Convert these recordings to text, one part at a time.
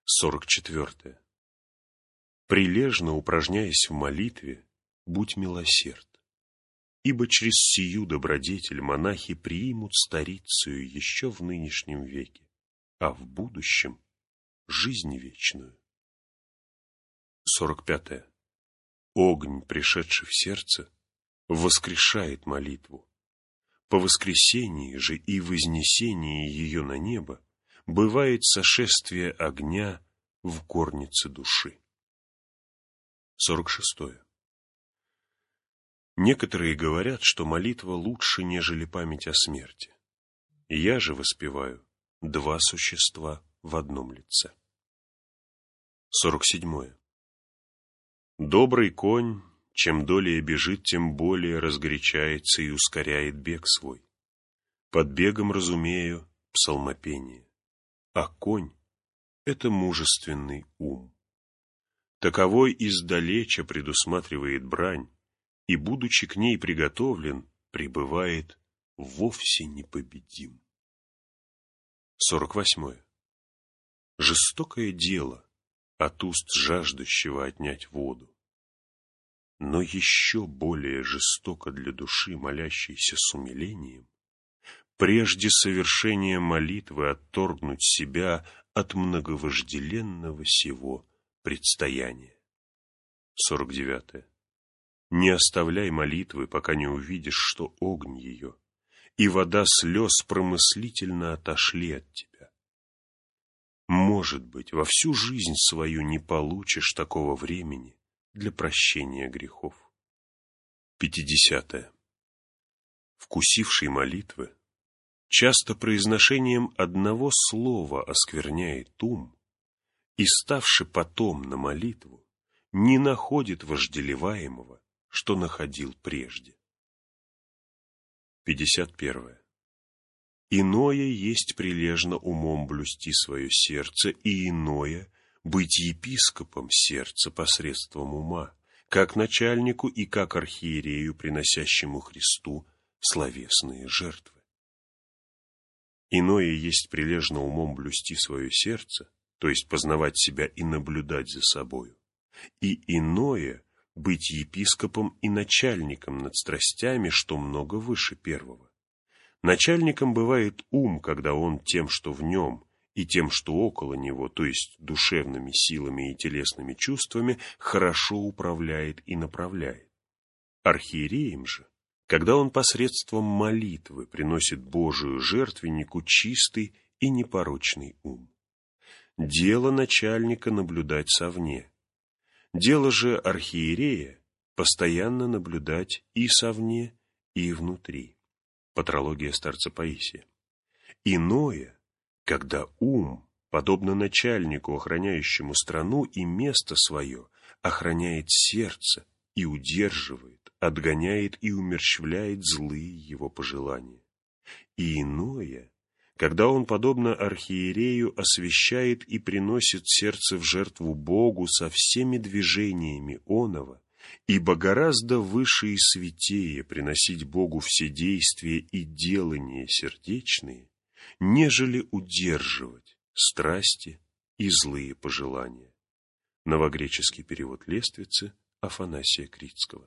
44. Прилежно упражняясь в молитве, будь милосерд, ибо через сию добродетель монахи примут старицею еще в нынешнем веке, а в будущем — жизнь вечную. 45. Огонь, пришедший в сердце, воскрешает молитву. По воскресении же и вознесении ее на небо бывает сошествие огня в горнице души. 46. Некоторые говорят, что молитва лучше, нежели память о смерти. Я же воспеваю два существа в одном лице. 47. Добрый конь, чем долее бежит, тем более разгорячается и ускоряет бег свой. Под бегом разумею псалмопение, а конь — это мужественный ум. Таковой издалеча предусматривает брань, и, будучи к ней приготовлен, пребывает вовсе непобедим. 48. Жестокое дело от уст жаждущего отнять воду. Но еще более жестоко для души, молящейся с умилением, прежде совершения молитвы отторгнуть себя от многовожделенного сего предстояния. 49. Не оставляй молитвы, пока не увидишь, что огонь ее и вода слез промыслительно отошли от тебя. Может быть, во всю жизнь свою не получишь такого времени для прощения грехов. 50. Вкусивший молитвы часто произношением одного слова оскверняет ум, и, ставши потом на молитву, не находит вожделеваемого, что находил прежде. 51. Иное есть прилежно умом блюсти свое сердце, и иное — быть епископом сердца посредством ума, как начальнику и как архиерею, приносящему Христу словесные жертвы. Иное есть прилежно умом блюсти свое сердце, то есть познавать себя и наблюдать за собою, и иное — быть епископом и начальником над страстями, что много выше первого. Начальником бывает ум, когда он тем, что в нем, и тем, что около него, то есть душевными силами и телесными чувствами, хорошо управляет и направляет. Архиереем же, когда он посредством молитвы приносит Божию жертвеннику чистый и непорочный ум. Дело начальника наблюдать совне. Дело же архиерея постоянно наблюдать и совне, и внутри. Патрология старца Паисия. Иное, когда ум, подобно начальнику, охраняющему страну и место свое, охраняет сердце и удерживает, отгоняет и умерщвляет злые его пожелания. И иное, когда он, подобно архиерею, освящает и приносит сердце в жертву Богу со всеми движениями оного, ибо гораздо выше и святее приносить Богу все действия и делания сердечные, нежели удерживать страсти и злые пожелания. Новогреческий перевод Лествицы Афанасия Критского.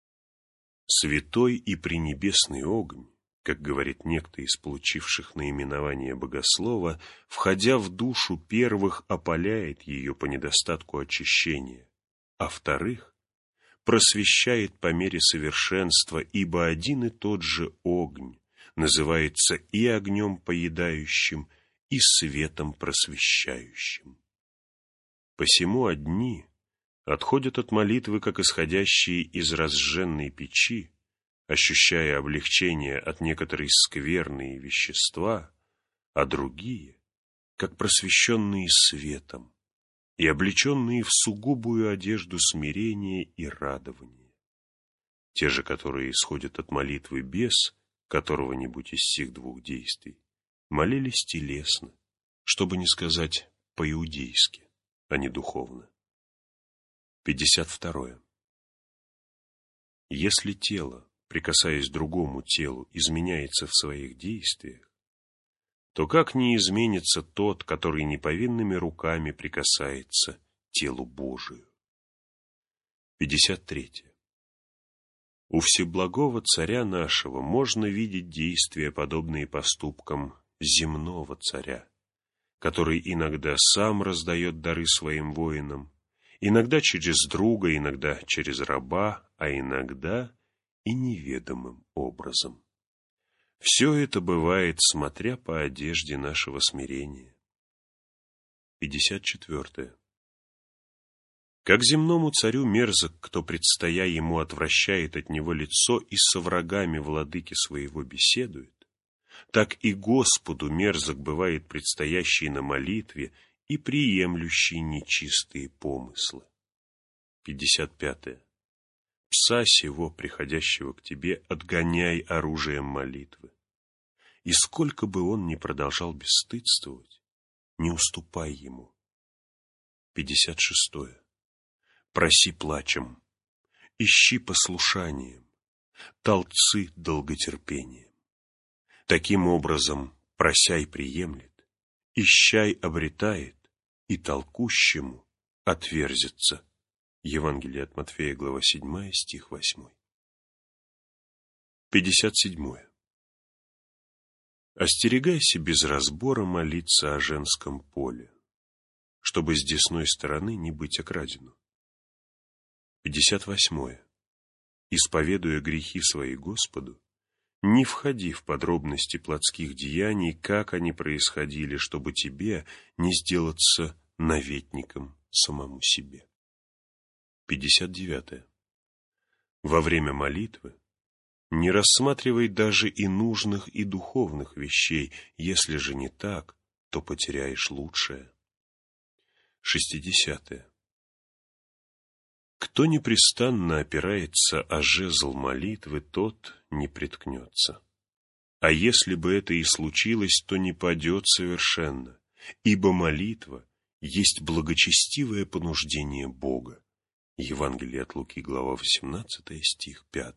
Святой и пренебесный огонь, как говорит некто из получивших наименование богослова, входя в душу первых, опаляет ее по недостатку очищения, а вторых просвещает по мере совершенства, ибо один и тот же огонь называется и огнем поедающим, и светом просвещающим. Посему одни отходят от молитвы, как исходящие из разженной печи, ощущая облегчение от некоторой скверные вещества, а другие, как просвещенные светом и облеченные в сугубую одежду смирения и радования. Те же, которые исходят от молитвы без которого-нибудь из сих двух действий, молились телесно, чтобы не сказать по-иудейски, а не духовно. 52. Если тело, прикасаясь к другому телу, изменяется в своих действиях, то как не изменится тот, который неповинными руками прикасается телу Божию? 53. У Всеблагого Царя нашего можно видеть действия, подобные поступкам земного царя, который иногда сам раздает дары своим воинам, иногда через друга, иногда через раба, а иногда и неведомым образом. Все это бывает, смотря по одежде нашего смирения. 54. Как земному царю мерзок, кто, предстоя ему, отвращает от него лицо и со врагами владыки своего беседует, так и Господу мерзок бывает предстоящий на молитве и приемлющий нечистые помыслы. 55. Пса сего, приходящего к тебе, отгоняй оружием молитвы. И сколько бы он ни продолжал бесстыдствовать, не уступай ему. 56. Проси плачем, ищи послушанием, толцы долготерпением. Таким образом, просяй приемлет, ищай обретает, и толкущему отверзится. Евангелие от Матфея, глава 7, стих 8. 57. Остерегайся без разбора молиться о женском поле, чтобы с десной стороны не быть окрадену. 58. Исповедуя грехи свои Господу, не входи в подробности плотских деяний, как они происходили, чтобы тебе не сделаться наветником самому себе. 59. Во время молитвы не рассматривай даже и нужных, и духовных вещей, если же не так, то потеряешь лучшее. 60. Кто непрестанно опирается о жезл молитвы, тот не приткнется. А если бы это и случилось, то не падет совершенно, ибо молитва есть благочестивое понуждение Бога. Евангелие от Луки, глава 18, стих 5.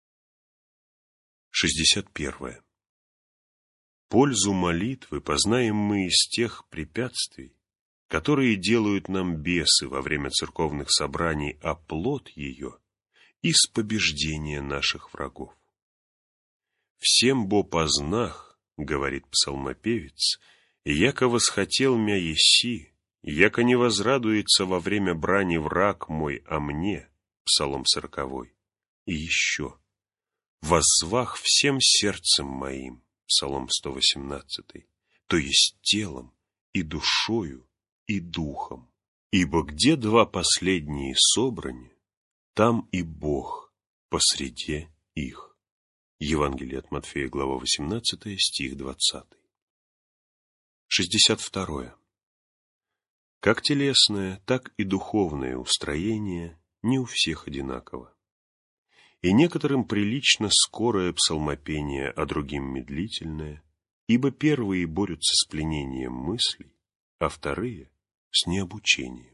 61. Пользу молитвы познаем мы из тех препятствий, которые делают нам бесы во время церковных собраний, а плод ее — из побеждения наших врагов. «Всем бо познах, — говорит псалмопевец, — яко восхотел мя еси, яко не возрадуется во время брани враг мой о мне», Псалом 40. И еще: «Воззвах всем сердцем моим», Псалом 118, то есть телом и душою и духом. Ибо где два последние собраны, там и Бог посреди их. Евангелие от Матфея, глава 18, стих 20. 62. Как телесное, так и духовное устроение не у всех одинаково. И некоторым прилично скорое псалмопение, а другим медлительное, ибо первые борются с пленением мыслей, а вторые — с необучением.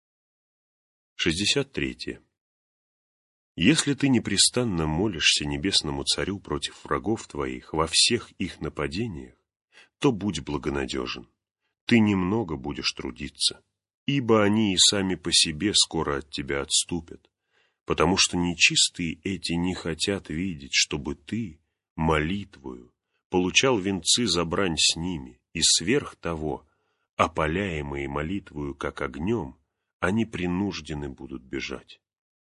63. Если ты непрестанно молишься небесному Царю против врагов твоих во всех их нападениях, то будь благонадежен, ты немного будешь трудиться, ибо они и сами по себе скоро от тебя отступят, потому что нечистые эти не хотят видеть, чтобы ты молитвою получал венцы за брань с ними, и сверх того, опаляемые молитвою как огнем, они принуждены будут бежать.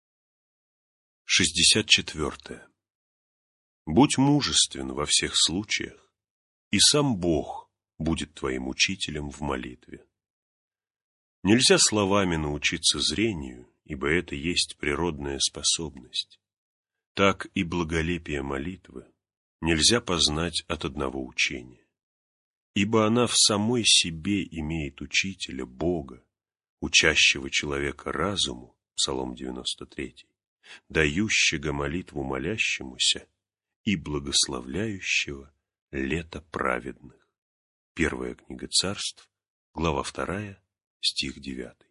64. Будь мужествен во всех случаях, и сам Бог будет твоим учителем в молитве. Нельзя словами научиться зрению, ибо это есть природная способность. Так и благолепие молитвы нельзя познать от одного учения, ибо она в самой себе имеет учителя, Бога, учащего человека разуму, Псалом 93, дающего молитву молящемуся и благословляющего лето праведных. Первая книга Царств, глава 2, стих 9.